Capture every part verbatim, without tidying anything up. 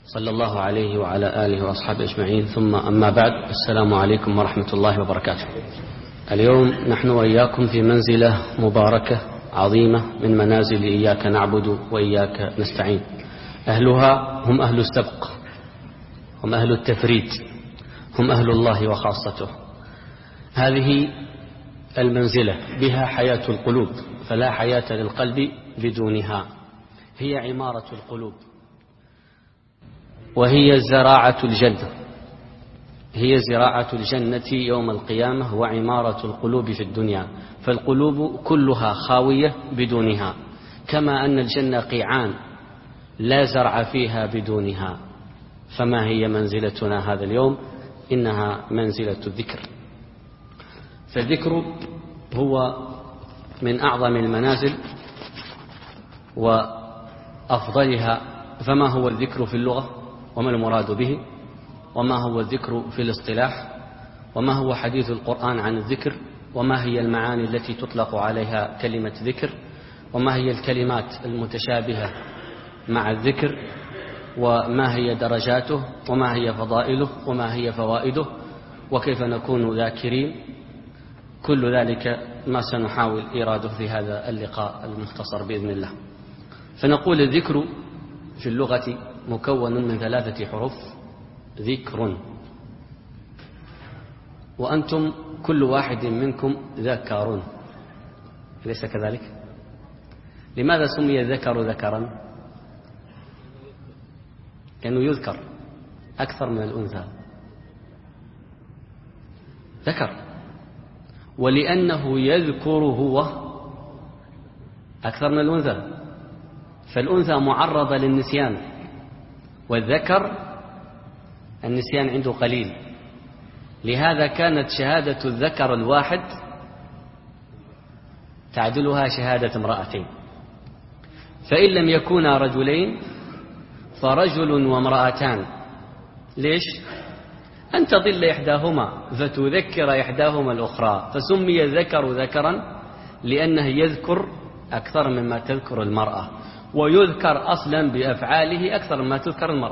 صلى الله عليه وعلى آله وأصحابه أجمعين، ثم أما بعد، السلام عليكم ورحمة الله وبركاته. اليوم نحن وإياكم في منزلة مباركة عظيمة من منازل إياك نعبد وإياك نستعين. أهلها هم أهل السبق، هم أهل التفريد، هم أهل الله وخاصته. هذه المنزلة بها حياة القلوب، فلا حياة للقلب بدونها. هي عمارة القلوب، وهي زراعة الجنة، هي زراعة الجنة يوم القيامة وعمارة القلوب في الدنيا. فالقلوب كلها خاوية بدونها، كما أن الجنة قيعان لا زرع فيها بدونها. فما هي منزلتنا هذا اليوم؟ إنها منزلة الذكر. فالذكر هو من أعظم المنازل وأفضلها. فما هو الذكر في اللغة؟ وما المراد به؟ وما هو الذكر في الاصطلاح؟ وما هو حديث القرآن عن الذكر؟ وما هي المعاني التي تطلق عليها كلمة ذكر؟ وما هي الكلمات المتشابهة مع الذكر؟ وما هي درجاته؟ وما هي فضائله؟ وما هي فوائده؟ وكيف نكون ذاكرين؟ كل ذلك ما سنحاول إراده في هذا اللقاء المختصر بإذن الله. فنقول الذكر في اللغة مكون من ثلاثة حروف: ذكر. وأنتم كل واحد منكم ذكر، أليس كذلك؟ لماذا سمي الذكر ذكرا؟ لأنه يذكر أكثر من الأنثى، ذكر، ولأنه يذكر هو أكثر من الأنثى. فالأنثى معرضة للنسيان، والذكر النسيان عنده قليل. لهذا كانت شهادة الذكر الواحد تعدلها شهادة امرأتين. فإن لم يكونا رجلين فرجل وامرأتان. ليش؟ أن تضل إحداهما فتذكر إحداهما الأخرى. فسمي الذكر ذكرا لأنه يذكر أكثر مما تذكر المرأة، ويذكر أصلا بأفعاله أكثر مما تذكر المرأة.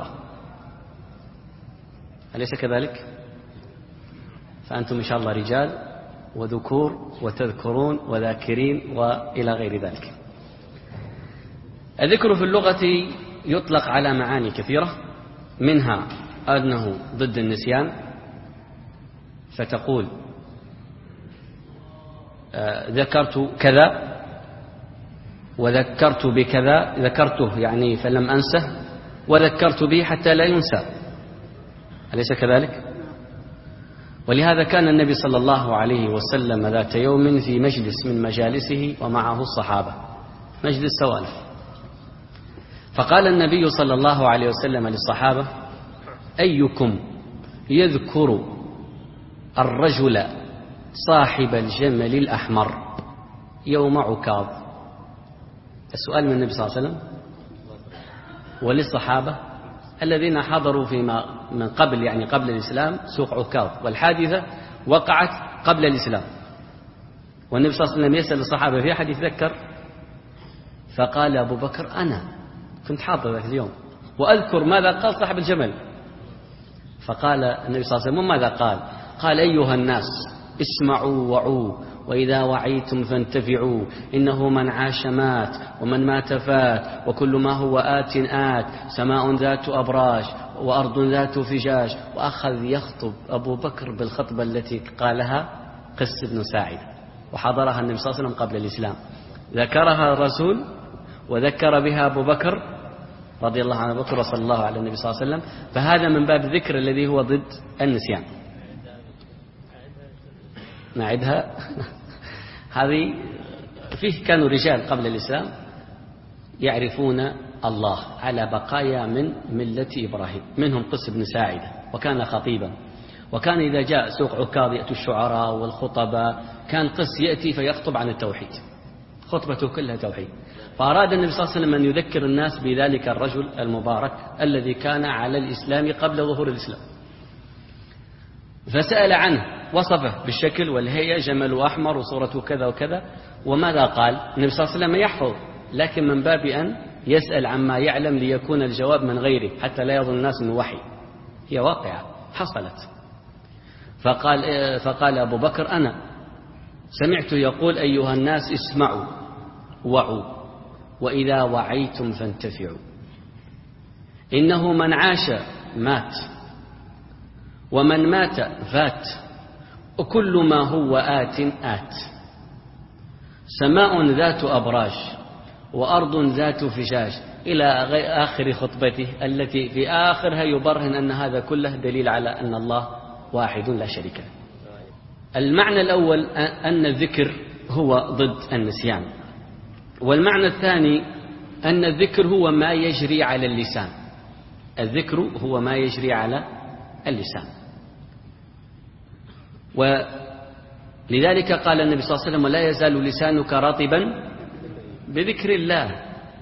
أليس كذلك؟ فأنتم إن شاء الله رجال وذكور وتذكرون وذاكرين وإلى غير ذلك. الذكر في اللغة يطلق على معاني كثيرة، منها أنه ضد النسيان. فتقول آه ذكرت كذا وذكرت بكذا، ذكرته يعني فلم أنسه، وذكرت به حتى لا ينسى. أليس كذلك؟ ولهذا كان النبي صلى الله عليه وسلم ذات يوم في مجلس من مجالسه ومعه الصحابة، مجلس سوالف. فقال النبي صلى الله عليه وسلم للصحابة: أيكم يذكر الرجل صاحب الجمل الأحمر يوم عكاظ؟ السؤال من النبي صلى الله عليه وسلم وللصحابة الذين حضروا فيما من قبل، يعني قبل الإسلام، سوق عكاظ، والحادثة وقعت قبل الإسلام. والنبي صلى الله عليه وسلم يسأل الصحابة: في أحد يتذكر؟ فقال أبو بكر: أنا كنت حاضر ذاك اليوم وأذكر ماذا قال صاحب الجمل. فقال النبي صلى الله عليه وسلم: ماذا قال؟ قال: أيها الناس اسمعوا وعوا، وإذا وعيتم فانتفعوا، إنه من عاش مات ومن مات فات، وكل ما هو آت آت، سماء ذات أبراج وأرض ذات فجاج. وأخذ يخطب أبو بكر بالخطبة التي قالها قس بن ساعدة، وحضرها النبي صلى الله عليه وسلم قبل الإسلام. ذكرها الرسول وذكر بها أبو بكر رضي الله عنه، بكر صلى الله على النبي صلى الله عليه وسلم. فهذا من باب الذكر الذي هو ضد النسيان. نعدها. هذه فيه كانوا رجال قبل الإسلام يعرفون الله على بقايا من ملة إبراهيم، منهم قس بن ساعدة، وكان خطيبا. وكان إذا جاء سوق عكاظ يأتي الشعراء والخطباء، كان قس يأتي فيخطب عن التوحيد، خطبته كلها توحيد. فأراد النبي صلى الله عليه وسلم أن يذكر الناس بذلك الرجل المبارك الذي كان على الإسلام قبل ظهور الإسلام. فسأل عنه، وصفه بالشكل والهيئة، جمل أحمر وصورته كذا وكذا. وماذا قال؟ النبي صلى الله عليه وسلم يحفظ، لكن من باب أن يسأل عما يعلم ليكون الجواب من غيره حتى لا يظن الناس أنه وحي، هي واقعة حصلت. فقال, فقال أبو بكر أنا سمعت يقول أيها الناس اسمعوا وعوا وإذا وعيتم فانتفعوا، إنه من عاش مات ومن مات فات وكل ما هو آت آت، سماء ذات أبراج وأرض ذات فجاج، إلى آخر خطبته التي في آخرها يبرهن أن هذا كله دليل على أن الله واحد لا شريك له. المعنى الأول أن الذكر هو ضد النسيان، والمعنى الثاني أن الذكر هو ما يجري على اللسان، الذكر هو ما يجري على اللسان. ولذلك قال النبي صلى الله عليه وسلم ولا يزال لسانك رطبا بذكر الله.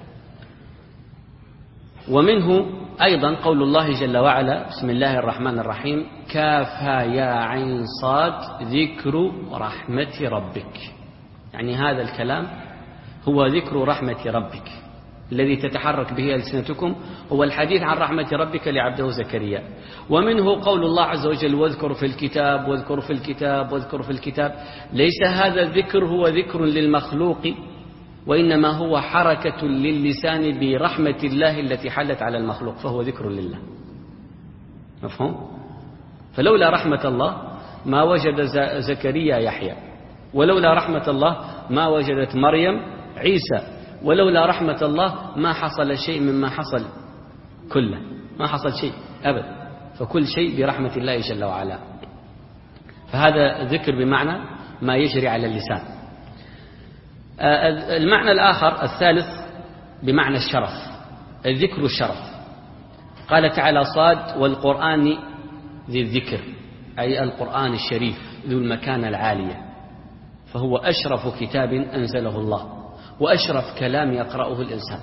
ومنه أيضا قول الله جل وعلا بسم الله الرحمن الرحيم كافها يا عين صاد ذكر رحمة ربك، يعني هذا الكلام هو ذكر رحمة ربك الذي تتحرك به ألسنتكم، هو الحديث عن رحمة ربك لعبده زكريا. ومنه قول الله عز وجل واذكر في الكتاب واذكر في الكتاب واذكر في الكتاب، ليس هذا الذكر هو ذكر للمخلوق، وإنما هو حركة للسان برحمة الله التي حلت على المخلوق، فهو ذكر لله. مفهوم؟ فلولا رحمة الله ما وجد زكريا يحيى، ولولا رحمة الله ما وجدت مريم عيسى، ولولا رحمة الله ما حصل شيء مما حصل كله، ما حصل شيء أبدا، فكل شيء برحمة الله جل وعلا. فهذا ذكر بمعنى ما يجري على اللسان. المعنى الآخر الثالث بمعنى الشرف، الذكر الشرف. قال تعالى صاد والقرآن ذي الذكر، أي القرآن الشريف ذو المكانة العالية، فهو أشرف كتاب أنزله الله وأشرف كلام يقرأه الإنسان.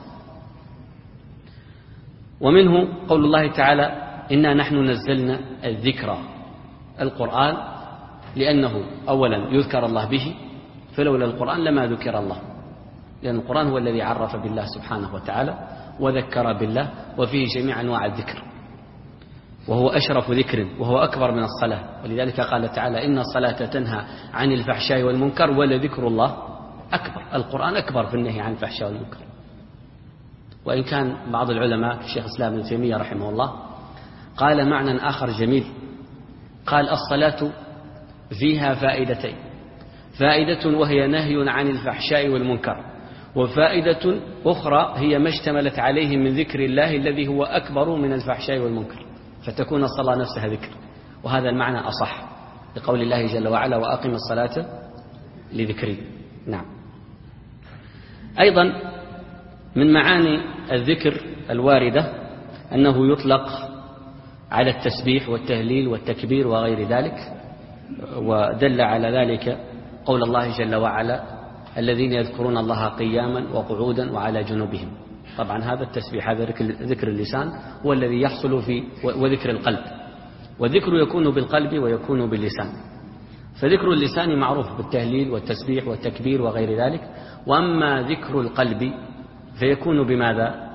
ومنه قول الله تعالى إنا نحن نزلنا الذكر، القرآن لأنه أولا يذكر الله به، فلولا القرآن لما ذكر الله، لأن القرآن هو الذي عرف بالله سبحانه وتعالى وذكر بالله، وفيه جميع أنواع الذكر، وهو أشرف ذكر وهو أكبر من الصلاة. ولذلك قال تعالى إن الصلاة تنهى عن الفحشاء والمنكر ولذكر الله أكبر. القرآن أكبر في النهي عن الفحشاء والمنكر. وإن كان بعض العلماء الشيخ الإسلام ابن تيمية رحمه الله قال معنى آخر جميل، قال الصلاة فيها فائدتين، فائدة وهي نهي عن الفحشاء والمنكر، وفائدة أخرى هي ما اشتملت عليه من ذكر الله الذي هو أكبر من الفحشاء والمنكر، فتكون الصلاة نفسها ذكر. وهذا المعنى أصح لقول الله جل وعلا وأقم الصلاة لذكري. نعم. أيضا من معاني الذكر الواردة أنه يطلق على التسبيح والتهليل والتكبير وغير ذلك، ودل على ذلك قول الله جل وعلا الذين يذكرون الله قياما وقعودا وعلى جنوبهم. طبعا هذا التسبيح، هذا ذكر اللسان هو الذي يحصل في وذكر القلب، والذكر يكون بالقلب ويكون باللسان. فذكر اللسان معروف بالتهليل والتسبيح والتكبير وغير ذلك، وأما ذكر القلب فيكون بماذا؟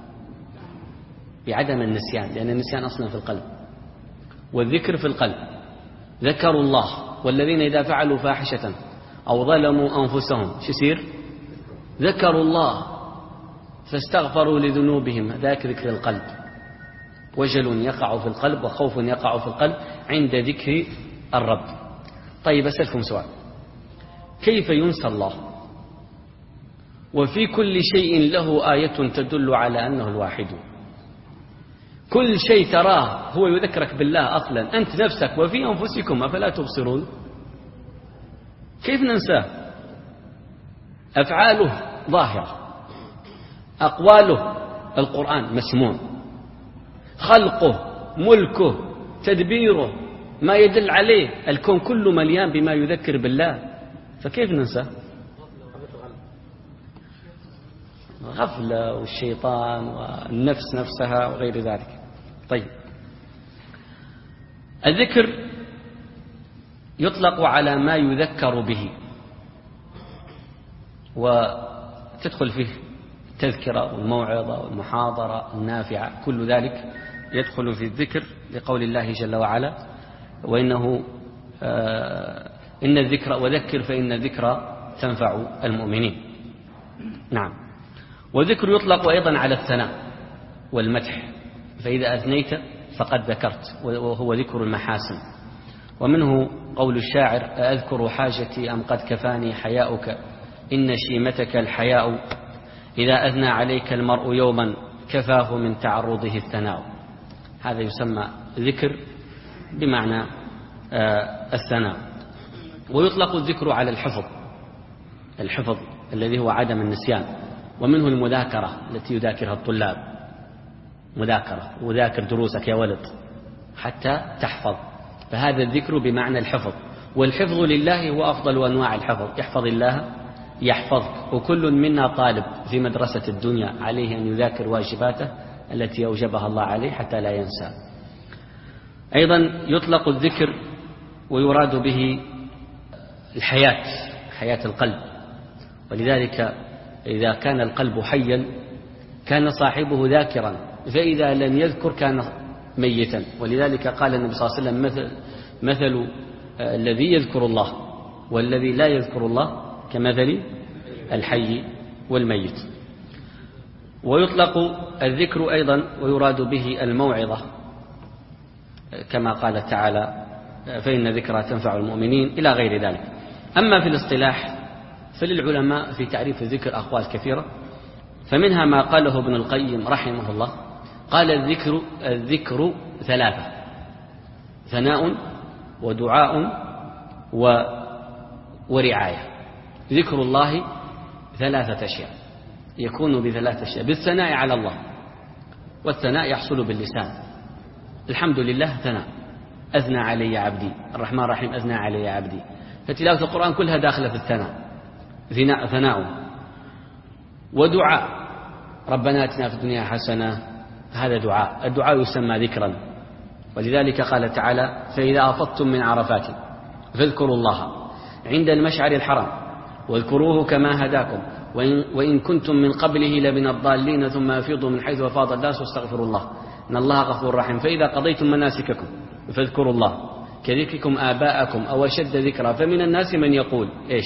بعدم النسيان، لأن النسيان أصلا في القلب والذكر في القلب. ذكروا الله والذين إذا فعلوا فاحشة أو ظلموا أنفسهم شو يصير؟ ذكروا الله فاستغفروا لذنوبهم، ذاك ذكر القلب. وجل يقع في القلب وخوف يقع في القلب عند ذكر الرب. طيب أسألكم سؤال، كيف ينسى الله وفي كل شيء له آية تدل على أنه الواحد؟ كل شيء تراه هو يذكرك بالله أصلا، أنت نفسك وفي أنفسكم أفلا تبصرون. كيف ننساه؟ أفعاله ظاهرة، أقواله القرآن مسموع، خلقه ملكه تدبيره ما يدل عليه، الكون كله مليان بما يذكر بالله، فكيف ننساه؟ غفلة والشيطان والنفس نفسها وغير ذلك. طيب، الذكر يطلق على ما يذكر به، وتدخل فيه التذكرة والموعظة والمحاضرة النافعة، كل ذلك يدخل في الذكر لقول الله جل وعلا: وإنه آه إن الذكر وذكر فإن الذكر تنفع المؤمنين. نعم. والذكر يطلق أيضا على الثناء والمدح، فإذا أثنيت فقد ذكرت، وهو ذكر المحاسن. ومنه قول الشاعر: أذكر حاجتي أم قد كفاني حياؤك، إن شيمتك الحياء، إذا أثنى عليك المرء يوما كفاه من تعرضه الثناء. هذا يسمى ذكر بمعنى الثناء. ويطلق الذكر على الحفظ، الحفظ الذي هو عدم النسيان، ومنه المذاكرة التي يذاكرها الطلاب، مذاكرة وذاكر دروسك يا ولد حتى تحفظ، فهذا الذكر بمعنى الحفظ. والحفظ لله هو أفضل أنواع الحفظ، يحفظ الله يحفظك. وكل منا طالب في مدرسة الدنيا عليه أن يذاكر واجباته التي أوجبها الله عليه حتى لا ينسى. أيضا يطلق الذكر ويراد به الحياة، حياة القلب، ولذلك إذا كان القلب حيا كان صاحبه ذاكرا، فإذا لم يذكر كان ميتا. ولذلك قال النبي صلى الله عليه وسلم: مثل, مثل الذي يذكر الله والذي لا يذكر الله كمثل الحي والميت. ويطلق الذكر أيضا ويراد به الموعظة، كما قال تعالى: فإن ذكرى تنفع المؤمنين، إلى غير ذلك. أما في الاصطلاح فللعلماء في تعريف الذكر أقوال كثيرة، فمنها ما قاله ابن القيم رحمه الله، قال: الذكر الذكر ثلاثة: ثناء ودعاء و ورعاية. ذكر الله ثلاثة أشياء، يكون بثلاثة أشياء: بالثناء على الله، والثناء يحصل باللسان، الحمد لله ثناء، أثنى علي عبدي، الرحمن الرحيم أثنى علي عبدي، فتلاوة القرآن كلها داخلة في الثناء، ثناء. ودعاء: ربنا آتنا في الدنيا حسنة، هذا دعاء، الدعاء يسمى ذكرا. ولذلك قال تعالى: فإذا أفضتم من عرفات فاذكروا الله عند المشعر الحرام واذكروه كما هداكم وإن, وإن كنتم من قبله لمن الضالين ثم أفيضوا من حيث أفاض الناس واستغفروا الله إن الله غفور رحيم. فإذا قضيتم مناسككم فاذكروا الله كذكركم آباءكم أو أشد ذكرا. فمن الناس من يقول إيش؟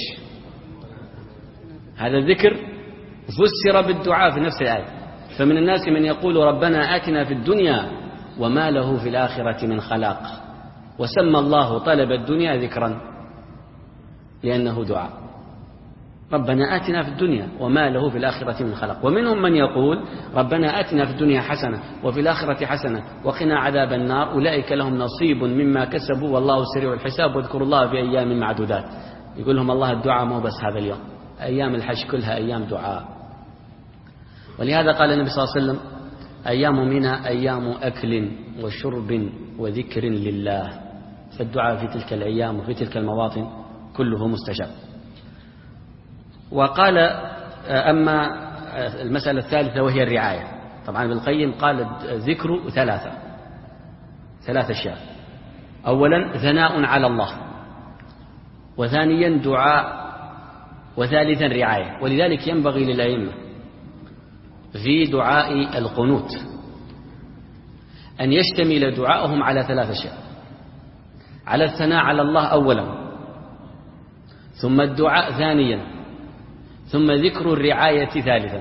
هذا الذكر فسر بالدعاء في نفس الآية: فمن الناس من يقول ربنا آتنا في الدنيا وما له في الآخرة من خلاق. وسمى الله طلب الدنيا ذكرا لأنه دعاء، ربنا آتنا في الدنيا وما له في الآخرة من خلاق. ومنهم من يقول ربنا آتنا في الدنيا حسنة وفي الآخرة حسنة وقنا عذاب النار، أولئك لهم نصيب مما كسبوا والله سريع الحساب واذكروا الله في أيام معدودات. يقول لهم الله الدعاء مو بس هذا اليوم، أيام الحج كلها أيام دعاء. ولهذا قال النبي صلى الله عليه وسلم: أيام منى أيام أكل وشرب وذكر لله. فالدعاء في تلك الأيام وفي تلك المواطن كله مستجاب. وقال: أما المسألة الثالثة وهي الرعاية، طبعا ابن القيم قال الذكر ثلاثة ثلاث أشياء: أولا ثناء على الله، وثانيا دعاء، وثالثا رعاية. ولذلك ينبغي للأئمة في دعاء القنوت أن يشتمل دعاءهم على ثلاث أشياء: على الثناء على الله أولا، ثم الدعاء ثانيا، ثم ذكر الرعاية ثالثا.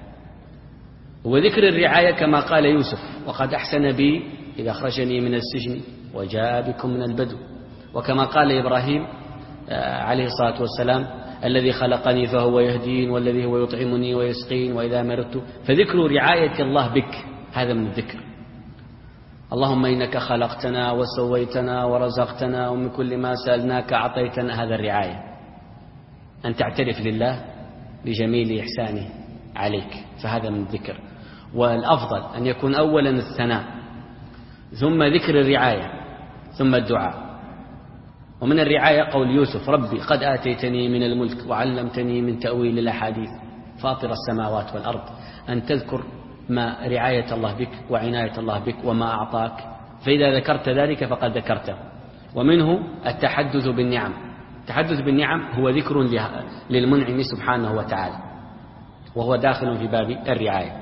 وذكر الرعاية كما قال يوسف: وقد أحسن بي إذا أخرجني من السجن وجاء بكم من البدو. وكما قال إبراهيم عليه الصلاة والسلام: الذي خلقني فهو يهدين والذي هو يطعمني ويسقين وإذا مرضت. فذكر رعاية الله بك هذا من الذكر. اللهم إنك خلقتنا وسويتنا ورزقتنا ومن كل ما سألناك أعطيتنا، هذا الرعاية، أن تعترف لله بجميل إحسانه عليك، فهذا من الذكر. والأفضل أن يكون أولا الثناء، ثم ذكر الرعاية، ثم الدعاء. ومن الرعاية قول يوسف: ربي قد آتيتني من الملك وعلمتني من تأويل الأحاديث فاطر السماوات والأرض. أن تذكر ما رعاية الله بك وعناية الله بك وما أعطاك، فإذا ذكرت ذلك فقد ذكرته. ومنه التحدث بالنعم. التحدث بالنعم هو ذكر للمنعم سبحانه وتعالى. وهو داخل في باب الرعاية.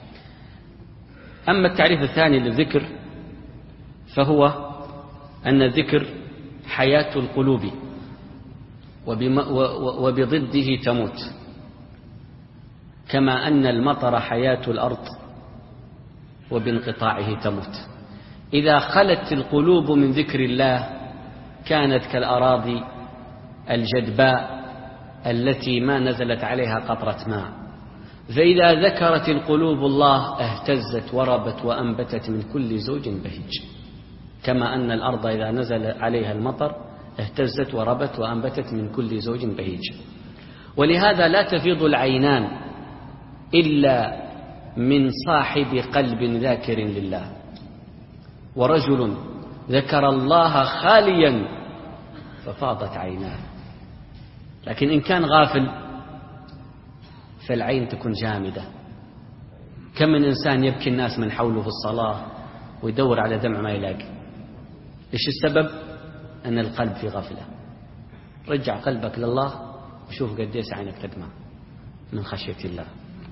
أما التعريف الثاني للذكر فهو أن الذكر حياة القلوب وبضده تموت، كما أن المطر حياة الأرض وبانقطاعه تموت. إذا خلت القلوب من ذكر الله كانت كالأراضي الجدباء التي ما نزلت عليها قطرة ماء، فإذا ذكرت القلوب الله اهتزت وربت وأنبتت من كل زوج بهيج، كما أن الأرض إذا نزل عليها المطر اهتزت وربت وأنبتت من كل زوج بهيج. ولهذا لا تفيض العينان إلا من صاحب قلب ذاكر لله. ورجل ذكر الله خاليا ففاضت عيناه، لكن إن كان غافل فالعين تكون جامدة. كم من إنسان يبكي الناس من حوله في الصلاة ويدور على دمع ما يلاقي. إيش السبب؟ أن القلب في غفلة. رجع قلبك لله وشوف قديس عينك تدمع من خشية الله.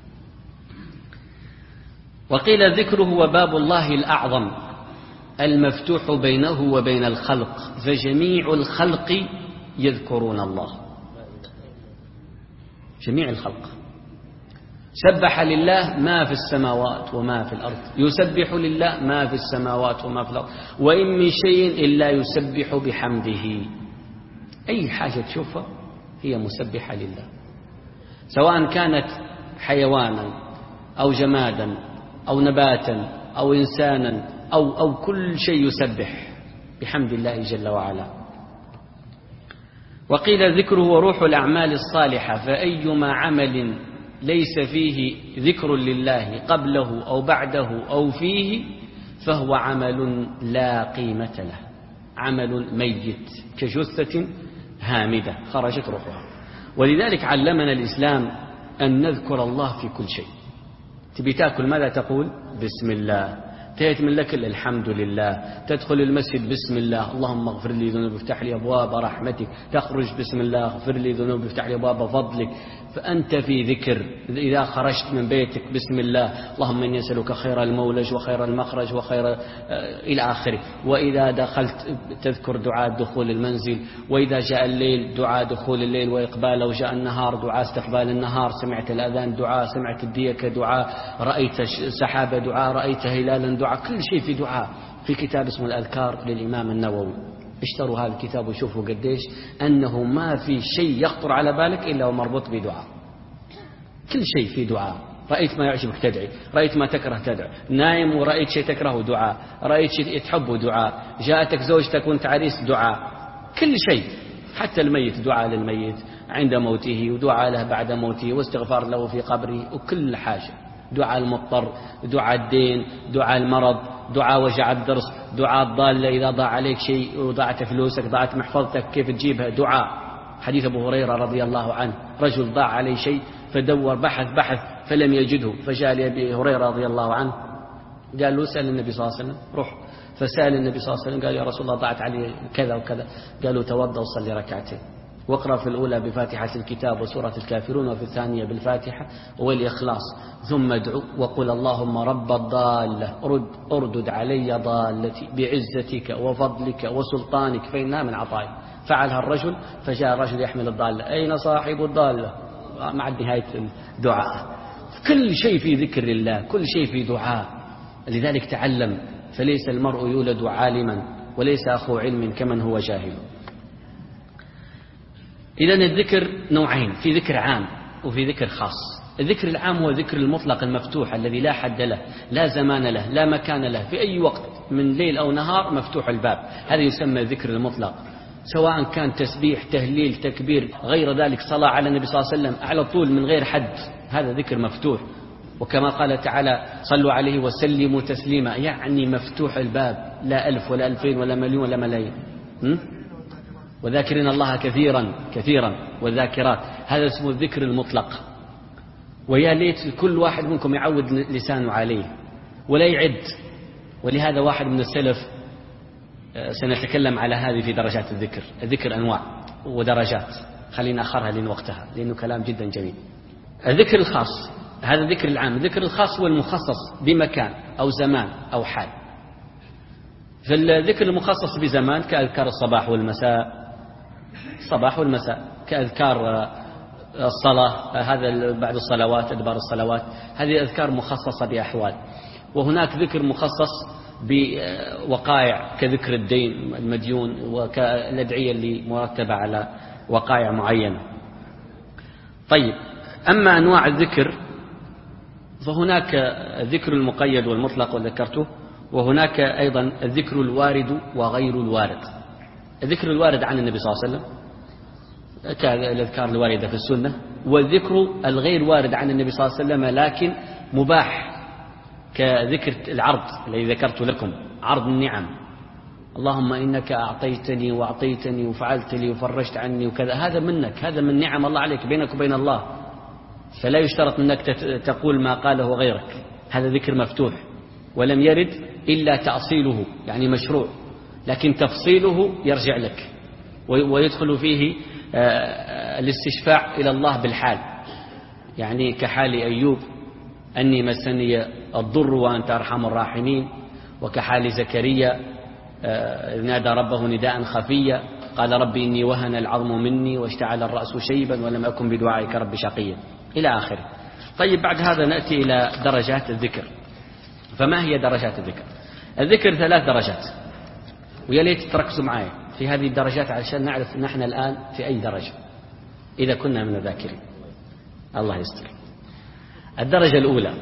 وقيل الذكر هو باب الله الأعظم المفتوح بينه وبين الخلق، فجميع الخلق يذكرون الله، جميع الخلق. سبح لله ما في السماوات وما في الأرض، يسبح لله ما في السماوات وما في الأرض، وإن من شيء إلا يسبح بحمده. أي حاجة تشوفها هي مسبحة لله، سواء كانت حيوانا أو جمادا أو نباتا أو إنسانا أو, أو كل شيء يسبح بحمد الله جل وعلا. وقيل الذكر هو روح الأعمال الصالحة، فأيما عمل ليس فيه ذكر لله قبله أو بعده أو فيه فهو عمل لا قيمة له، عمل ميت كجثة هامدة خرجت روحها. ولذلك علمنا الإسلام أن نذكر الله في كل شيء. تبي تأكل ماذا تقول؟ بسم الله. تأتي من الأكل الحمد لله. تدخل المسجد بسم الله، اللهم اغفر لي ذنوبي افتح لي أبواب رحمتك. تخرج بسم الله، اغفر لي ذنوبي افتح لي أبواب فضلك. فأنت في ذكر. إذا خرجت من بيتك بسم الله، اللهم إني أسألك خير المولج وخير المخرج وخير آه إلى آخره. وإذا دخلت تذكر دعاء دخول المنزل، وإذا جاء الليل دعاء دخول الليل وإقباله، وجاء النهار دعاء استقبال النهار، سمعت الأذان دعاء، سمعت الديك دعاء، رأيت سحابة دعاء، رأيت هلالا دعاء، كل شيء في دعاء. في كتاب اسمه الأذكار للإمام النووي، اشتروا هذا الكتاب وشوفوا قديش أنه ما في شيء يخطر على بالك إلا ومربوط بدعاء. كل شيء في دعاء. رأيت ما يعجبك تدعي، رأيت ما تكره تدعي، نايم ورأيت شيء تكره دعاء، رأيت شيء تحبه دعاء، جاءتك زوجتك وانت عريس دعاء، كل شيء. حتى الميت دعاء للميت عند موته، ودعاء له بعد موته، واستغفار له في قبره، وكل حاجة. دعاء المضطر، دعاء الدين، دعاء المرض، دعاء وجع الضرس، دعاء الضالة إذا ضاع عليك شيء وضاعت فلوسك ضاعت محفظتك كيف تجيبها، دعاء. حديث أبو هريرة رضي الله عنه، رجل ضاع عليه شيء فدور بحث بحث فلم يجده، فجاء لأبي هريرة رضي الله عنه قال له سأل النبي صلى الله عليه وسلم، روح. فسأل النبي صلى الله عليه وسلم قال يا رسول الله ضاعت علي كذا وكذا. قالوا توضأ وصلي ركعتين، واقرأ في الأولى بفاتحة الكتاب وسورة الكافرون، وفي الثانية بالفاتحة والإخلاص، ثم ادعو وقل اللهم رب الضالة رد أردد علي ضالتي بعزتك وفضلك وسلطانك فإنها من عطائك. فعلها الرجل، فجاء الرجل يحمل الضالة، أين صاحب الضالة؟ مع نهاية الدعاء. كل شيء في ذكر الله، كل شيء في دعاء. لذلك تعلم، فليس المرء يولد عالما وليس أخو علم كمن هو جاهل. إذن الذكر نوعين، في ذكر عام وفي ذكر خاص. الذكر العام هو ذكر المطلق المفتوح الذي لا حد له، لا زمان له، لا مكان له، في أي وقت من ليل أو نهار مفتوح الباب، هذا يسمى ذكر المطلق، سواء كان تسبيح تهليل تكبير غير ذلك، صلاة على النبي صلى الله عليه وسلم على طول من غير حد، هذا ذكر مفتوح. وكما قال تعالى صلوا عليه وسلموا تسليما، يعني مفتوح الباب، لا ألف ولا ألفين ولا مليون ولا ملايين. وذاكرين الله كثيرا كثيرا والذاكرات، هذا اسمه الذكر المطلق. ويا ليت كل واحد منكم يعود لسانه عليه ولا يعد. ولهذا واحد من السلف، سنتكلم على هذه في درجات الذكر. الذكر أنواع ودرجات، خلينا أخرها لين وقتها لأنه كلام جدا جميل. الذكر الخاص هذا الذكر العام. الذكر الخاص هو المخصص بمكان أو زمان أو حال. فالذكر المخصص بزمان كأذكار الصباح والمساء، الصباح والمساء، كأذكار الصلاة، هذا بعد الصلوات، أدبار الصلوات، هذه أذكار مخصصة بأحوال. وهناك ذكر مخصص بوقائع كذكر الدين المديون وكالأدعية اللي مرتبة على وقائع معينة. طيب، أما أنواع الذكر فهناك الذكر المقيد والمطلق وذكرته، وهناك أيضا الذكر الوارد وغير الوارد. الذكر الوارد عن النبي صلى الله عليه وسلم كالأذكار الواردة في السنة، والذكر الغير وارد عن النبي صلى الله عليه وسلم لكن مباح كذكر العرض الذي ذكرت لكم، عرض النعم، اللهم إنك أعطيتني وأعطيتني وفعلت لي وفرجت عني وكذا، هذا منك، هذا من نعم الله عليك بينك وبين الله، فلا يشترط أنك تقول ما قاله غيرك. هذا ذكر مفتوح ولم يرد إلا تأصيله، يعني مشروع، لكن تفصيله يرجع لك ويدخل فيه الاستشفاع إلى الله بالحال، يعني كحال أيوب أني مسني الضر وأنت أرحم الراحمين، وكحال زكريا نادى ربه نداء خفيا قال ربي إني وهن العظم مني واشتعل الرأس شيبا ولم أكن بدعائك رب شقيا إلى آخره. طيب، بعد هذا نأتي إلى درجات الذكر. فما هي درجات الذكر؟ الذكر ثلاث درجات، ويا ليت تركزوا معي في هذه الدرجات عشان نعرف نحن الآن في أي درجة إذا كنا من الذاكرين. الله يستر. الدرجة الأولى،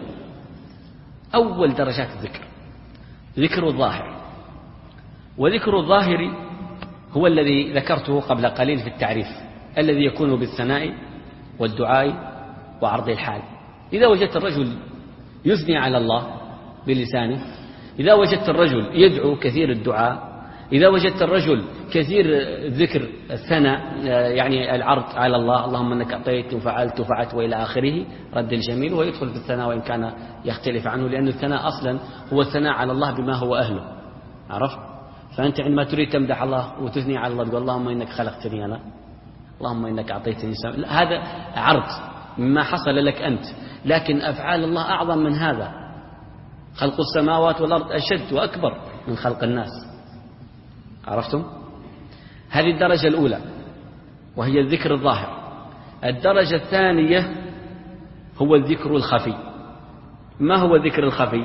أول درجات الذكر، ذكر الظاهر. وذكر الظاهر هو الذي ذكرته قبل قليل في التعريف، الذي يكون بالثناء والدعاء وعرض الحال. إذا وجدت الرجل يثني على الله بلسانه، إذا وجدت الرجل يدعو كثير الدعاء، إذا وجدت الرجل كثير ذكر الثناء، يعني العرض على الله، اللهم أنك أعطيت وفعلت وفعلت وإلى آخره، رد الجميل، ويدخل في الثناء وإن كان يختلف عنه، لأن الثناء أصلا هو الثناء على الله بما هو أهله. عرفت؟ فأنت عندما تريد تمدح الله وتثني على الله تقول اللهم إنك خلقتني أنا، اللهم إنك أعطيتني سم... هذا عرض مما حصل لك أنت، لكن أفعال الله أعظم من هذا. خلق السماوات والأرض أشد وأكبر من خلق الناس. عرفتم؟ هذه الدرجة الأولى وهي الذكر الظاهر. الدرجة الثانية هو الذكر الخفي. ما هو الذكر الخفي؟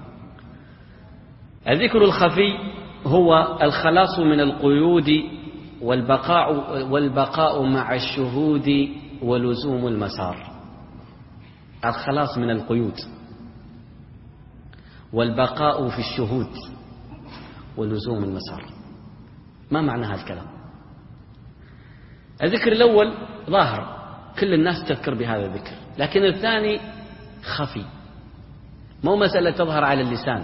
الذكر الخفي هو الخلاص من القيود والبقاء والبقاء مع الشهود ولزوم المسار. الخلاص من القيود والبقاء في الشهود ولزوم المسار. ما معنى هذا الكلام؟ الذكر الأول ظاهر، كل الناس تذكر بهذا الذكر، لكن الثاني خفي، مو مسألة تظهر على اللسان.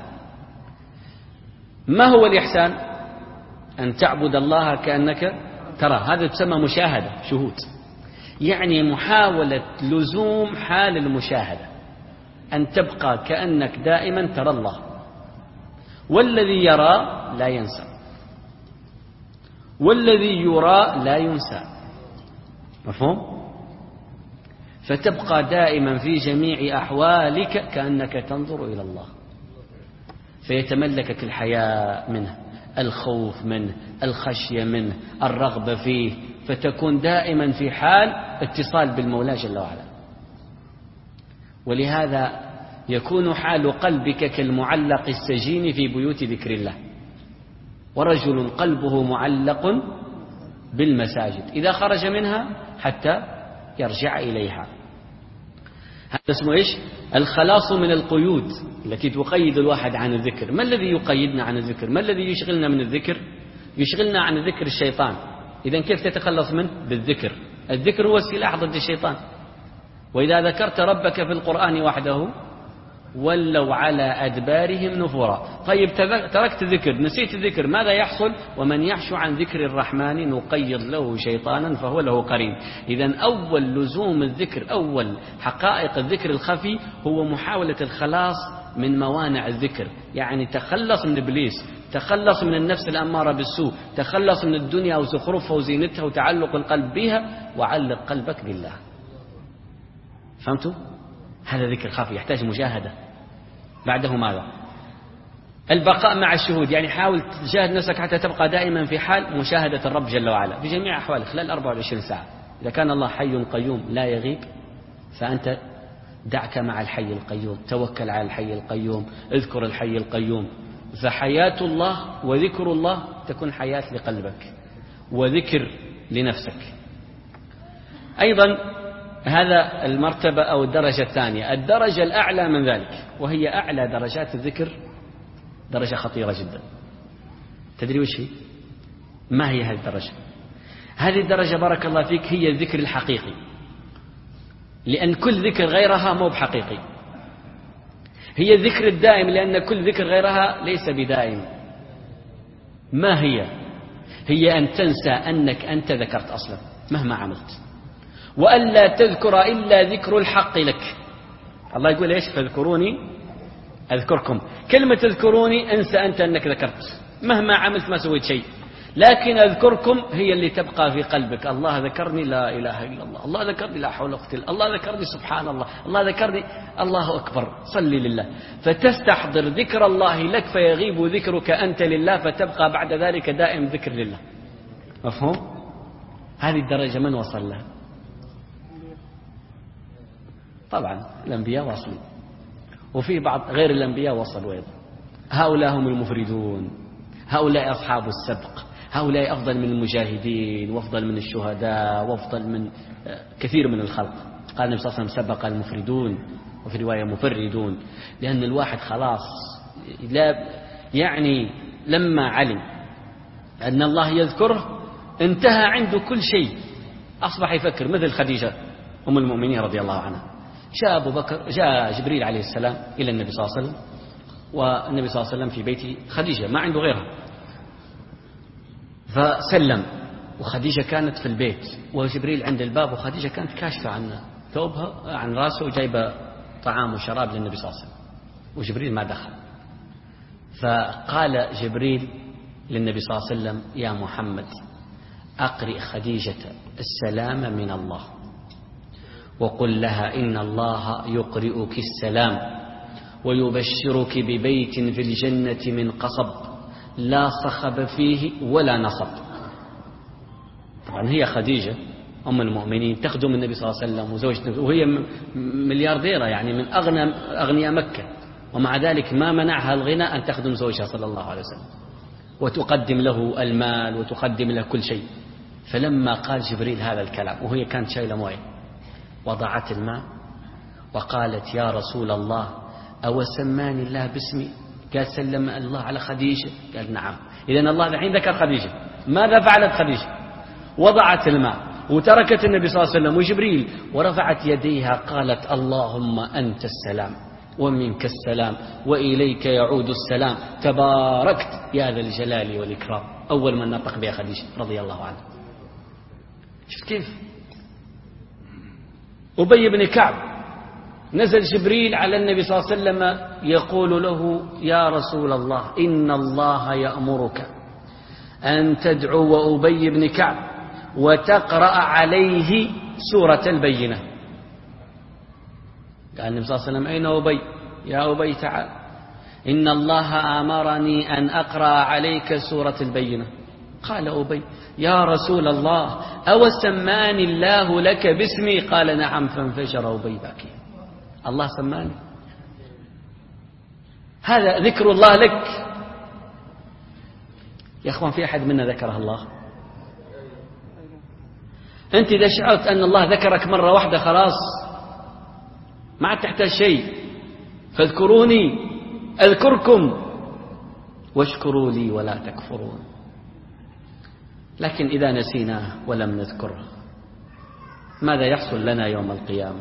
ما هو الإحسان؟ أن تعبد الله كأنك ترى، هذا تسمى مشاهدة، شهود، يعني محاولة لزوم حال المشاهدة، أن تبقى كأنك دائما ترى الله، والذي يرى لا ينسى، والذي يرى لا ينسى. مفهوم؟ فتبقى دائما في جميع أحوالك كأنك تنظر إلى الله، فيتملكك الحياء منه، الخوف منه، الخشية منه، الرغبة فيه، فتكون دائما في حال اتصال بالمولى جل وعلا. ولهذا يكون حال قلبك كالمعلق السجين في بيوت ذكر الله، ورجل قلبه معلق بالمساجد إذا خرج منها حتى يرجع إليها. هذا اسمه إيش؟ الخلاص من القيود التي تقيد الواحد عن الذكر. ما الذي يقيدنا عن الذكر؟ ما الذي يشغلنا من الذكر؟ يشغلنا عن ذكر الشيطان. إذن كيف تتخلص منه؟ بالذكر. الذكر هو السلاح ضد الشيطان. وإذا ذكرت ربك في القرآن وحده ولوا على أدبارهم نفورا. طيب، تركت الذكر، نسيت الذكر، ماذا يحصل؟ ومن يعش عن ذكر الرحمن نقيض له شيطانا فهو له قرين. إذن أول لزوم الذكر، أول حقائق الذكر الخفي هو محاولة الخلاص من موانع الذكر، يعني تخلص من إبليس، تخلص من النفس الأمارة بالسوء، تخلص من الدنيا وزخرفها وزينتها وتعلق القلب بها، وعلق قلبك بالله. فهمتوا؟ هذا ذكر خفي يحتاج مجاهدة. بعده ماذا؟ البقاء مع الشهود، يعني حاول تجاهد نفسك حتى تبقى دائما في حال مشاهدة الرب جل وعلا في جميع أحوالك خلال أربعة وعشرين ساعة. إذا كان الله حي قيوم لا يغيب، فأنت دعك مع الحي القيوم، توكل على الحي القيوم، اذكر الحي القيوم. فحياة الله وذكر الله تكون حياة لقلبك وذكر لنفسك. أيضا هذا المرتبة أو الدرجة الثانية. الدرجة الأعلى من ذلك، وهي أعلى درجات الذكر، درجة خطيرة جدا. تدري وش هي؟ ما هي هذه الدرجة؟ هذه الدرجة بارك الله فيك هي الذكر الحقيقي، لأن كل ذكر غيرها مو بحقيقي. هي الذكر الدائم، لأن كل ذكر غيرها ليس بدائم. ما هي؟ هي أن تنسى أنك أنت ذكرت أصلا مهما عملت، وألا تذكر إلا ذكر الحق لك. الله يقول إيش؟ فاذكروني أذكركم. كلمة اذكروني انسى أنت أنك ذكرت، مهما عملت ما سويت شيء، لكن أذكركم هي اللي تبقى في قلبك. الله ذكرني لا إله إلا الله، الله ذكرني لا حول ولا قوة إلا بالله، الله ذكرني سبحان الله، الله ذكرني الله أكبر صلي لله. فتستحضر ذكر الله لك فيغيب ذكرك أنت لله، فتبقى بعد ذلك دائم ذكر لله. مفهوم؟ هذه الدرجة من وصل لها؟ طبعا الأنبياء واصلين، وفي بعض غير الأنبياء وصلوا أيضا. هؤلاء هم المفردون، هؤلاء أصحاب السبق، هؤلاء أفضل من المجاهدين وأفضل من الشهداء وأفضل من كثير من الخلق. قال النبي صلى الله عليه وسلم سبق المفردون، وفي رواية مفردون، لأن الواحد خلاص لا يعني لما علم أن الله يذكره انتهى عنده كل شيء، أصبح يفكر مثل خديجة أم المؤمنين رضي الله عنها. جاء أبو بكر جاء جبريل عليه السلام إلى النبي صلى الله عليه وسلم، والنبي صلى الله عليه وسلم في بيت خديجة ما عنده غيرها، فسلم، وخديجة كانت في البيت وجبريل عند الباب، وخديجة كانت كاشفة عن ثوبها عن راسه وجايبة طعام وشراب للنبي صلى الله عليه وسلم، وجبريل ما دخل. فقال جبريل للنبي صلى الله عليه وسلم يا محمد أقرئ خديجة السلام من الله، وقل لها إن الله يقرئك السلام ويبشرك ببيت في الجنة من قصب لا صخب فيه ولا نصب. طبعا هي خديجة أم المؤمنين تخدم النبي صلى الله عليه وسلم وزوجته، وهي مليارديرة يعني من أغنى أغنياء مكة، ومع ذلك ما منعها الغنى أن تخدم زوجها صلى الله عليه وسلم وتقدم له المال وتقدم له كل شيء. فلما قال جبريل هذا الكلام وهي كانت شايلة مويه، وضعت الماء وقالت يا رسول الله أو سماني الله باسمي؟ قال سلم الله على خديجة؟ قال نعم. إذن الله الحين ذكر خديجة. ماذا فعلت خديجة؟ وضعت الماء وتركت النبي صلى الله عليه وسلم وجبريل ورفعت يديها قالت اللهم أنت السلام ومنك السلام وإليك يعود السلام تباركت يا ذا الجلال والإكرام. أول من نطق بها خديجة رضي الله عنها. شفت كيف؟ أبي بن كعب نزل جبريل على النبي صلى الله عليه وسلم يقول له يا رسول الله إن الله يأمرك أن تدعو أبي بن كعب وتقرأ عليه سورة البينة. قال النبي صلى الله عليه وسلم أين أبي؟ يا أبي تعال، إن الله أمرني أن أقرأ عليك سورة البينة. قال أبي يا رسول الله أو سماني الله لك باسمي؟ قال نعم. فانفجر أبي باكيا. الله سماني؟ هذا ذكر الله لك يا أخوان. في أحد منا ذكره الله؟ أنت إذا شعرت أن الله ذكرك مرة واحدة خلاص ما عاد تحتاج شيء. فاذكروني أذكركم واشكروا لي ولا تكفرون. لكن إذا نسيناه ولم نذكره ماذا يحصل لنا يوم القيامة؟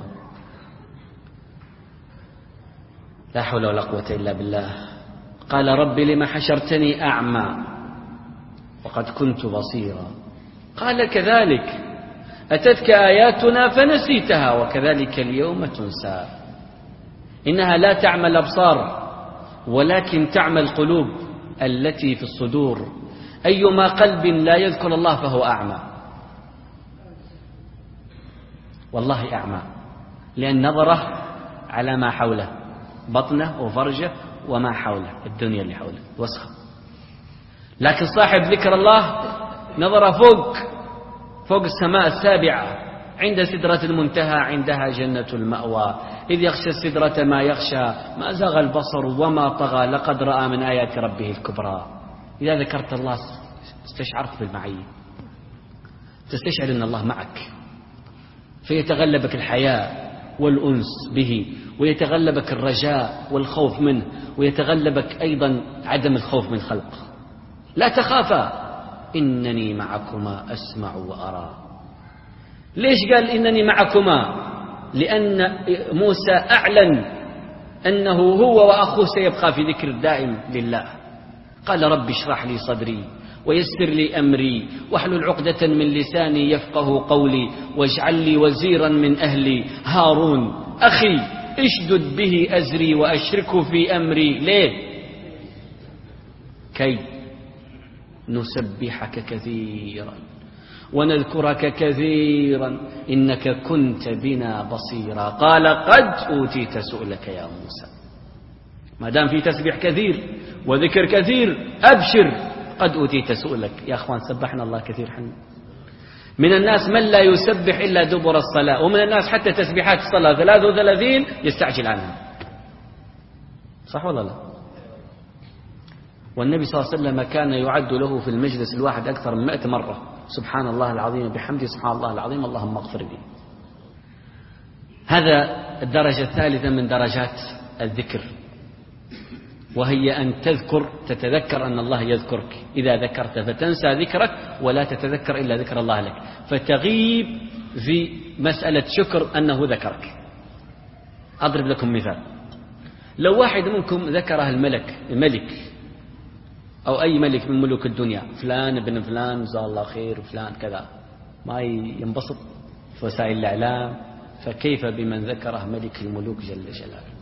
لا حول ولا قوة إلا بالله. قال رب لم حشرتني أعمى وقد كنت بصيرا. قال كذلك أتتك آياتنا فنسيتها وكذلك اليوم تنسى. إنها لا تعمى الأبصار ولكن تعمى القلوب التي في الصدور. أيما قلب لا يذكر الله فهو أعمى، والله أعمى. لأن نظره على ما حوله، بطنه وفرجه وما حوله، الدنيا اللي حوله وسخة. لكن صاحب ذكر الله نظره فوق فوق السماء السابعة، عند سدرة المنتهى، عندها جنة المأوى، إذ يغشى السدرة ما يغشى، ما زاغ البصر وما طغى، لقد رأى من آيات ربه الكبرى. إذا ذكرت الله استشعرت بالمعية، تستشعر أن الله معك، فيتغلبك الحياء والأنس به، ويتغلبك الرجاء والخوف منه، ويتغلبك أيضا عدم الخوف من خلق. لا تخافا إنني معكما أسمع وأرى. ليش قال إنني معكما؟ لأن موسى أعلن أنه هو وأخوه سيبقى في ذكر دائم لله. قال رب اشرح لي صدري ويسر لي أمري واحلل عقدة من لساني يفقه قولي واجعل لي وزيرا من أهلي هارون أخي اشدد به أزري وأشركه في أمري. ليه؟ كي نسبحك كثيرا ونذكرك كثيرا إنك كنت بنا بصيرا. قال قد أوتيت سؤلك يا موسى. ما دام في تسبيح كثير وذكر كثير أبشر، قد أوتيت سؤلك. يا أخوان سبحنا الله كثير حنا. من الناس من لا يسبح إلا دبر الصلاة، ومن الناس حتى تسبيحات الصلاة ثلاثة وثلاثين يستعجل عنها. صح ولا لا؟ والنبي صلى الله عليه وسلم كان يعد له في المجلس الواحد أكثر من مئة مرة سبحان الله العظيم بحمده سبحان الله العظيم اللهم اغفر لي. هذا الدرجة الثالثة من درجات الذكر، وهي أن تذكر تتذكر أن الله يذكرك. إذا ذكرت فتنسى ذكرك ولا تتذكر إلا ذكر الله لك، فتغيب في مسألة شكر أنه ذكرك. أضرب لكم مثال. لو واحد منكم ذكره الملك الملك أو أي ملك من ملوك الدنيا، فلان ابن فلان جزاه الله خير فلان كذا، ما ينبسط في وسائل الإعلام، فكيف بمن ذكره ملك الملوك جل جلاله؟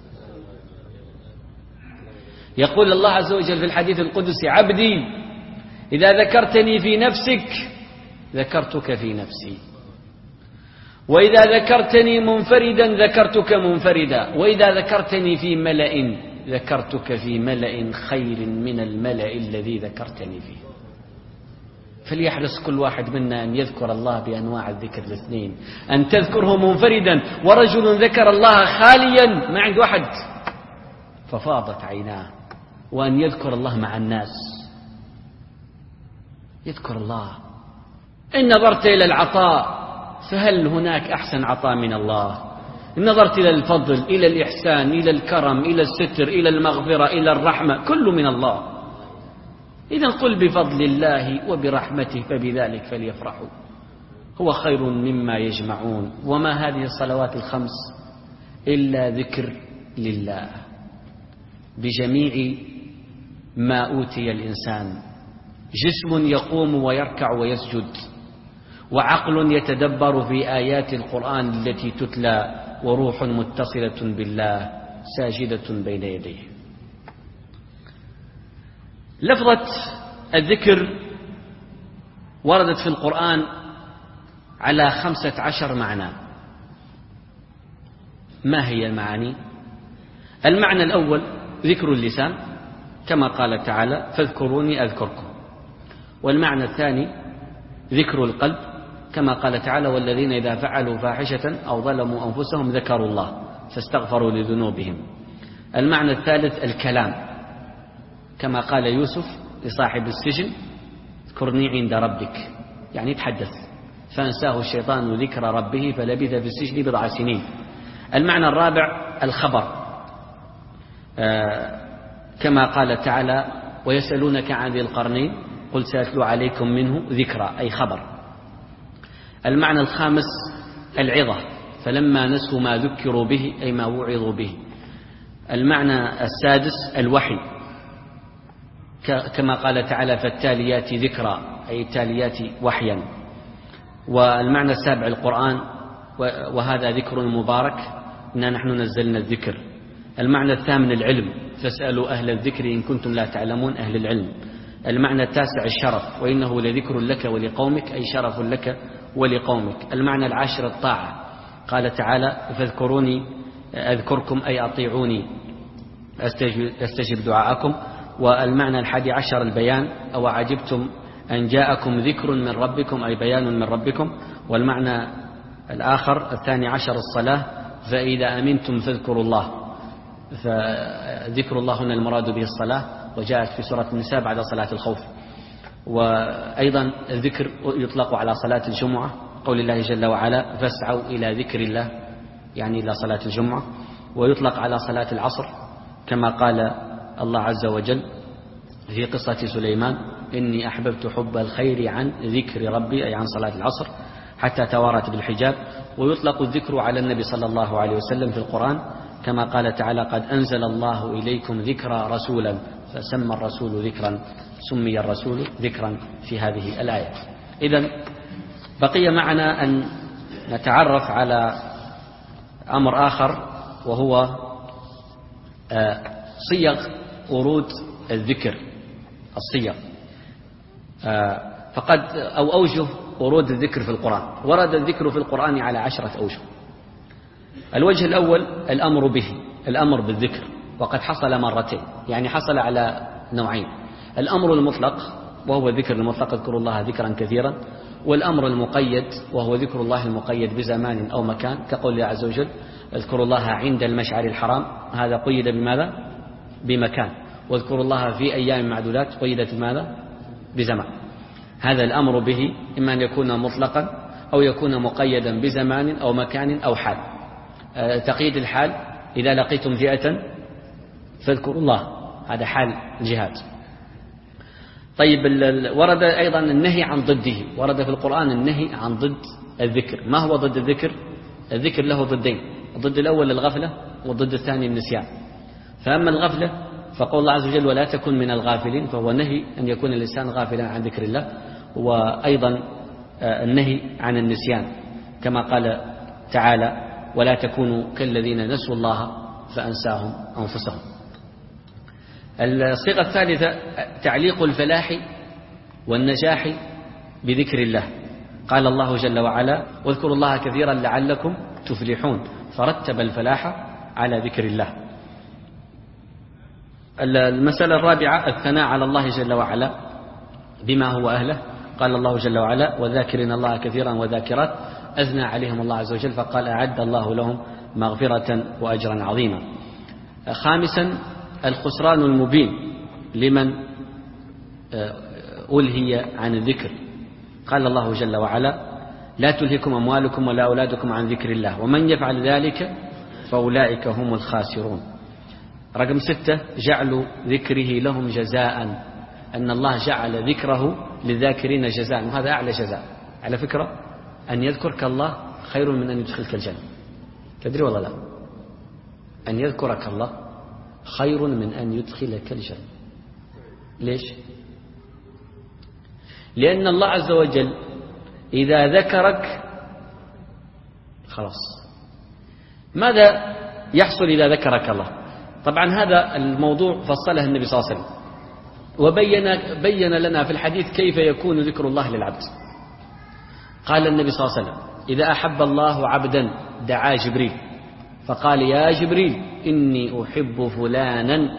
يقول الله عز وجل في الحديث القدسي: عبدي إذا ذكرتني في نفسك ذكرتك في نفسي، وإذا ذكرتني منفردا ذكرتك منفردا، وإذا ذكرتني في ملأ ذكرتك في ملأ خير من الملأ الذي ذكرتني فيه. فليحرص كل واحد منا أن يذكر الله بأنواع الذكر الاثنين، أن تذكره منفردا، ورجل ذكر الله خاليا ما عند واحد ففاضت عيناه، وأن يذكر الله مع الناس، يذكر الله. إن نظرت إلى العطاء فهل هناك أحسن عطاء من الله؟ إن نظرت إلى الفضل، إلى الإحسان، إلى الكرم، إلى الستر، إلى المغفرة، إلى الرحمة، كل من الله. إذن قل بفضل الله وبرحمته فبذلك فليفرحوا هو خير مما يجمعون. وما هذه الصلوات الخمس إلا ذكر لله بجميع ما أوتي الإنسان: جسم يقوم ويركع ويسجد، وعقل يتدبر في آيات القرآن التي تتلى، وروح متصلة بالله ساجدة بين يديه. لفظة الذكر وردت في القرآن على خمسة عشر معنى. ما هي المعاني؟ المعنى الأول ذكر اللسان كما قال تعالى: فاذكروني أذكركم. والمعنى الثاني ذكر القلب كما قال تعالى: والذين إذا فعلوا فاحشة أو ظلموا أنفسهم ذكروا الله فاستغفروا لذنوبهم. المعنى الثالث الكلام كما قال يوسف لصاحب السجن: اذكرني عند ربك، يعني يتحدث، فأنساه الشيطان ذكر ربه فلبث في السجن بضع سنين. المعنى الرابع الخبر آه كما قال تعالى: ويسألونك عن ذي القرنين قل سأتلو عليكم منه ذكرى، أي خبر. المعنى الخامس العظة، فلما نسوا ما ذكروا به أي ما وعظوا به. المعنى السادس الوحي كما قال تعالى: فالتاليات ذكرى، أي التاليات وحيا. والمعنى السابع القرآن، وهذا ذكر مبارك إنا نحن نزلنا الذكر. المعنى الثامن العلم، فاسألوا أهل الذكر إن كنتم لا تعلمون، أهل العلم. المعنى التاسع الشرف، وإنه لذكر لك ولقومك، أي شرف لك ولقومك. المعنى العاشر الطاعة، قال تعالى فاذكروني أذكركم أي أطيعوني أستجب دعاءكم. والمعنى الحادي عشر البيان أو عجبتم أن جاءكم ذكر من ربكم أي بيان من ربكم. والمعنى الآخر الثاني عشر الصلاة فإذا أمنتم فاذكروا الله، فذكر الله هنا المراد به الصلاة، وجاءت في سورة النساء بعد صلاة الخوف. وأيضا الذكر يطلق على صلاة الجمعة، قول الله جل وعلا فاسعوا إلى ذكر الله يعني إلى صلاة الجمعة. ويطلق على صلاة العصر كما قال الله عز وجل في قصة سليمان إني أحببت حب الخير عن ذكر ربي أي عن صلاة العصر حتى توارت بالحجاب. ويطلق الذكر على النبي صلى الله عليه وسلم في القرآن كما قال تعالى قد أنزل الله إليكم ذكرى رسولا فسمى الرسول ذكرا، سمي الرسول ذكرا في هذه الآية. إذن بقي معنا أن نتعرف على أمر آخر وهو صيغ ورود الذكر، الصيغ فقد أو أوجه ورود الذكر في القرآن. ورد الذكر في القرآن على عشرة أوجه. الوجه الأول الأمر به، الأمر بالذكر، وقد حصل مرتين، يعني حصل على نوعين: الأمر المطلق وهو الذكر المطلق اذكروا الله ذكرا كثيرا، والأمر المقيد وهو ذكر الله المقيد بزمان أو مكان كقول الله عز وجل اذكروا الله عند المشعر الحرام، هذا قيد بماذا؟ بمكان. واذكروا الله في أيام معدودات قيدت بماذا؟ بزمان. هذا الأمر به إما أن يكون مطلقا أو يكون مقيدا بزمان أو مكان أو حال. تقييد الحال إذا لقيتم فئة فاذكروا الله، هذا حال الجهاد. طيب ورد أيضا النهي عن ضده، ورد في القرآن النهي عن ضد الذكر. ما هو ضد الذكر؟ الذكر له ضدين، الضد الأول الغفلة والضد الثاني النسيان. فأما الغفلة فقول الله عز وجل ولا تكن من الغافلين، فهو نهي أن يكون الإنسان غافلا عن ذكر الله، وأيضا النهي عن النسيان كما قال تعالى ولا تكونوا كالذين نسوا الله فأنساهم أنفسهم. الصيغة الثالثة تعليق الفلاح والنجاح بذكر الله. قال الله جل وعلا واذكروا الله كثيرا لعلكم تفلحون، فرتب الفلاح على ذكر الله. المسألة الرابعة الثناء على الله جل وعلا بما هو أهله. قال الله جل وعلا وذاكرين الله كثيرا وذاكرات أثنى عليهم الله عز وجل فقال أعد الله لهم مغفرة وأجرا عظيما. خامسا الخسران المبين لمن ألهي عن الذكر. قال الله جل وعلا لا تلهكم أموالكم ولا أولادكم عن ذكر الله ومن يفعل ذلك فأولئك هم الخاسرون. رقم ستة جعل ذكره لهم جزاء، أن الله جعل ذكره للذاكرين جزاء، وهذا أعلى جزاء. على فكرة أن يذكرك الله خير من أن يدخلك الجنة، تدري ولا لا؟ أن يذكرك الله خير من أن يدخلك الجنة. ليش؟ لأن الله عز وجل إذا ذكرك خلاص. ماذا يحصل إذا ذكرك الله؟ طبعا هذا الموضوع فصله النبي صلى الله عليه وسلم وبين بين لنا في الحديث كيف يكون ذكر الله للعبد. قال النبي صلى الله عليه وسلم إذا أحب الله عبدا دعا جبريل فقال يا جبريل إني أحب فلانا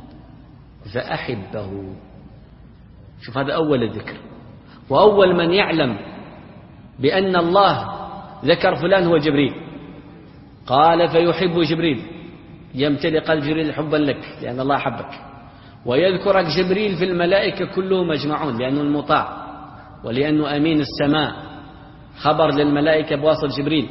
فأحبه. شوف هذا أول الذكر، وأول من يعلم بأن الله ذكر فلان هو جبريل. قال فيحب جبريل، يمتلئ قلب جبريل حبا لك لأن الله أحبك، ويذكرك جبريل في الملائكة كلهم مجمعون لأنه المطاع ولأنه أمين السماء، خبر للملائكة بواسطة جبريل.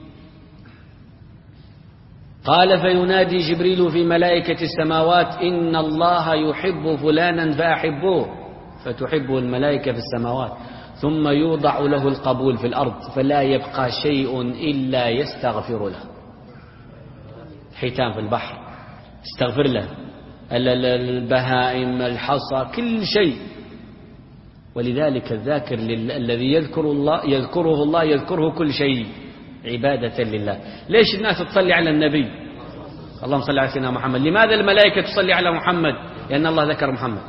قال فينادي جبريل في ملائكة السماوات إن الله يحب فلانا فأحبوه، فتحبه الملائكة في السماوات، ثم يوضع له القبول في الأرض فلا يبقى شيء إلا يستغفر له. حيتان في البحر استغفر له، البهائم، الحصى، كل شيء. ولذلك الذاكر الذي يذكر الله يذكره الله يذكره كل شيء عبادة لله. ليش الناس تصلي على النبي؟ اللهم صل على سيدنا محمد. لماذا الملائكة تصلي على محمد؟ لأن الله ذكر محمد.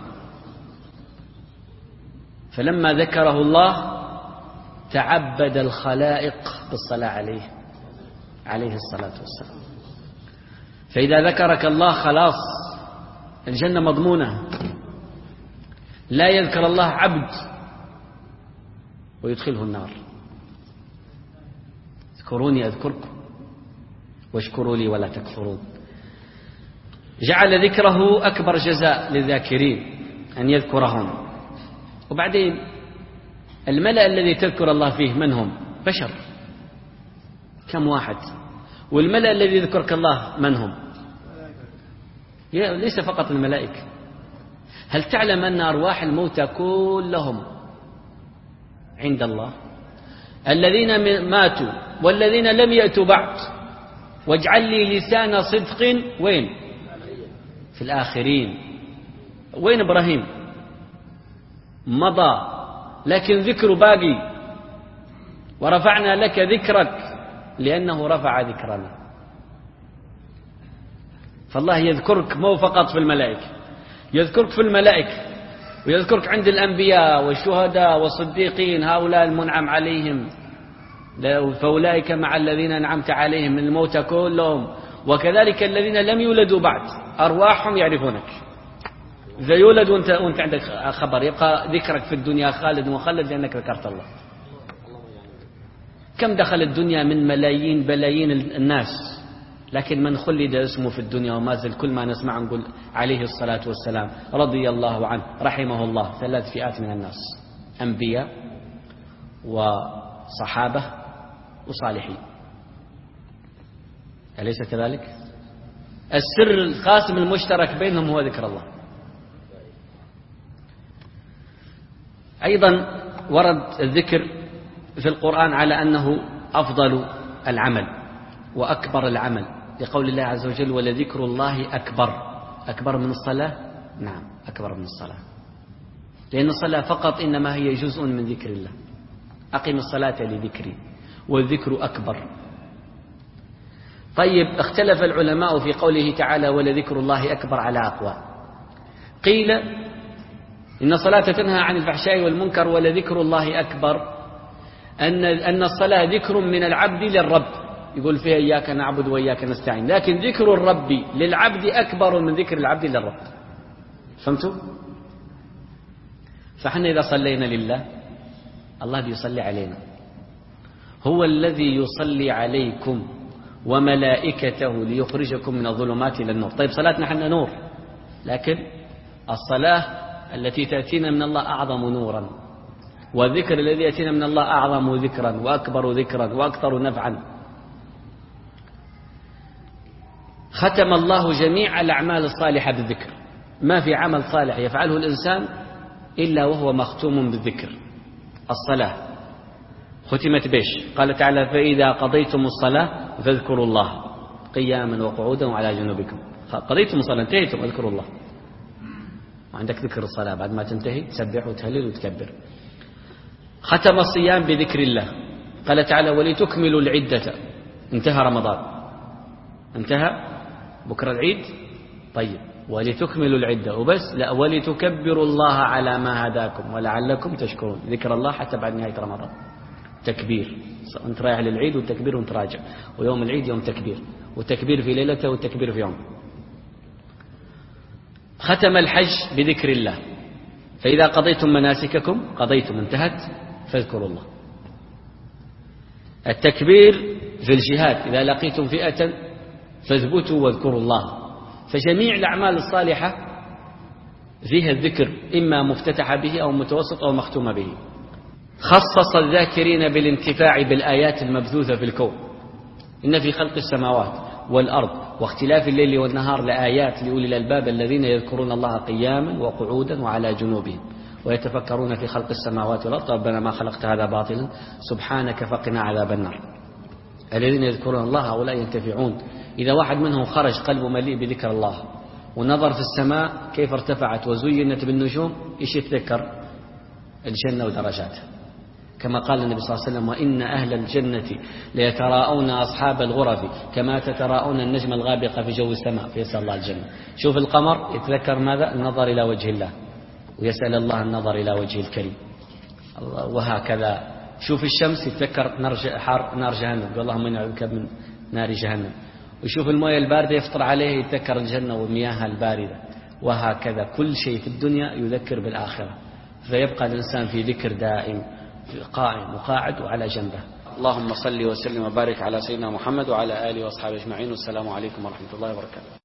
فلما ذكره الله تعبد الخلائق بالصلاة عليه. عليه الصلاة والسلام. فإذا ذكرك الله خلاص الجنة مضمونة. لا يذكر الله عبد ويدخله النار. اذكروني أذكركم واشكروا لي ولا تكفرون. جعل ذكره أكبر جزاء للذاكرين أن يذكرهم. وبعدين الملأ الذي تذكر الله فيه من هم؟ بشر، كم واحد؟ والملأ الذي يذكرك الله من هم؟ ليس فقط الملائكة. هل تعلم أن أرواح الموتى كلهم عند الله؟ الذين ماتوا والذين لم يأتوا بعد واجعل لي لسان صدق وين؟ في الآخرين. وين إبراهيم؟ مضى لكن ذكر باقي. ورفعنا لك ذكرك لأنه رفع ذكرنا. فالله يذكرك مو فقط في الملائكة، يذكرك في الملائكة ويذكرك عند الأنبياء والشهداء والصديقين، هؤلاء المنعم عليهم، فأولئك مع الذين أنعمت عليهم من الموتى كلهم. وكذلك الذين لم يولدوا بعد أرواحهم يعرفونك. إذا يولد وانت, وانت عندك خبر يبقى ذكرك في الدنيا خالد وخلد لأنك ذكرت الله. كم دخل الدنيا من ملايين بلايين الناس، لكن من خلد اسمه في الدنيا وما زال كل ما نسمع نقول عليه الصلاة والسلام رضي الله عنه رحمه الله. ثلاث فئات من الناس: أنبياء وصحابة وصالحين. أليس كذلك؟ السر القاسم المشترك بينهم هو ذكر الله. أيضا ورد الذكر في القرآن على أنه أفضل العمل وأكبر العمل، لقول الله عز وجل: ولذكر الله أكبر. أكبر من الصلاة؟ نعم أكبر من الصلاة، لأن الصلاة فقط إنما هي جزء من ذكر الله. أقم الصلاة لذكري، والذكر أكبر. طيب، اختلف العلماء في قوله تعالى: ولذكر الله أكبر على أقوال. قيل إن الصلاة تنهى عن الفحشاء والمنكر، ولذكر الله أكبر أن أن الصلاة ذكر من العبد للرب، يقول فيها إياك نعبد وإياك نستعين، لكن ذكر الرب للعبد أكبر من ذكر العبد للرب. فهمتوا؟ فحنا إذا صلينا لله الله بيصلي علينا. هو الذي يصلي عليكم وملائكته ليخرجكم من الظلمات إلى النور. طيب صلاتنا حنا نور، لكن الصلاة التي تأتينا من الله أعظم نورا، والذكر الذي يأتينا من الله أعظم ذكرا وأكبر ذكرا وأكثر نفعا. ختم الله جميع الأعمال الصالحة بالذكر. ما في عمل صالح يفعله الإنسان إلا وهو مختوم بالذكر. الصلاة ختمت بيش؟ قال تعالى: فإذا قضيتم الصلاة فاذكروا الله قياما وقعودا وعلى جنوبكم. قضيتم الصلاة انتهيتم، اذكروا الله. وعندك ذكر الصلاة بعد ما تنتهي تسبح وتهلل وتكبر. ختم الصيام بذكر الله. قال تعالى: ولتكملوا العدة. انتهى رمضان، انتهى بكرة العيد. طيب، ولتكملوا العدة وبس؟ لا، ولتكبروا الله على ما هداكم ولعلكم تشكرون. ذكر الله حتى بعد نهاية رمضان. تكبير، انت رايح للعيد والتكبير وانت راجع، ويوم العيد يوم تكبير، والتكبير في ليلته والتكبير في يوم. ختم الحج بذكر الله. فإذا قضيتم مناسككم، قضيتم انتهت، فاذكروا الله. التكبير في الجهاد: إذا لقيتم فئة فاثبتوا واذكروا الله. فجميع الأعمال الصالحة فيها الذكر، إما مفتتح به أو متوسط أو مختوم به. خصص الذاكرين بالانتفاع بالآيات المبثوثة في الكون. إن في خلق السماوات والأرض واختلاف الليل والنهار لآيات لأولي الألباب الذين يذكرون الله قياما وقعودا وعلى جنوبهم ويتفكرون في خلق السماوات والأرض ربنا ما خلقت هذا باطلا سبحانك فقنا عذاب النار. الذين يذكرون الله هؤلاء ينتفعون. إذا واحد منهم خرج قلبه مليء بذكر الله ونظر في السماء كيف ارتفعت وزينت بالنجوم، إيش يتذكر؟ الجنة ودرجاتها، كما قال النبي صلى الله عليه وسلم: وإن أهل الجنة ليتراءون أصحاب الغرف كما تتراءون النجم الغابق في جو السماء، فيسأل الله الجنة. شوف القمر يتذكر ماذا؟ النظر إلى وجه الله، ويسأل الله النظر إلى وجه الكريم، وهكذا. شوف الشمس يتذكر نار حار نار جهنم، قال اللهم إني أعوذ بك من نار جهنم، ويشوف الموية الباردة يفطر عليه يتذكر الجنة ومياهها الباردة، وهكذا كل شيء في الدنيا يذكر بالآخرة، فيبقى الإنسان في ذكر دائم، قائم وقاعد وعلى جنبه. اللهم صل وسلم وبارك على سيدنا محمد وعلى آله وأصحابه أجمعين، والسلام عليكم ورحمة الله وبركاته.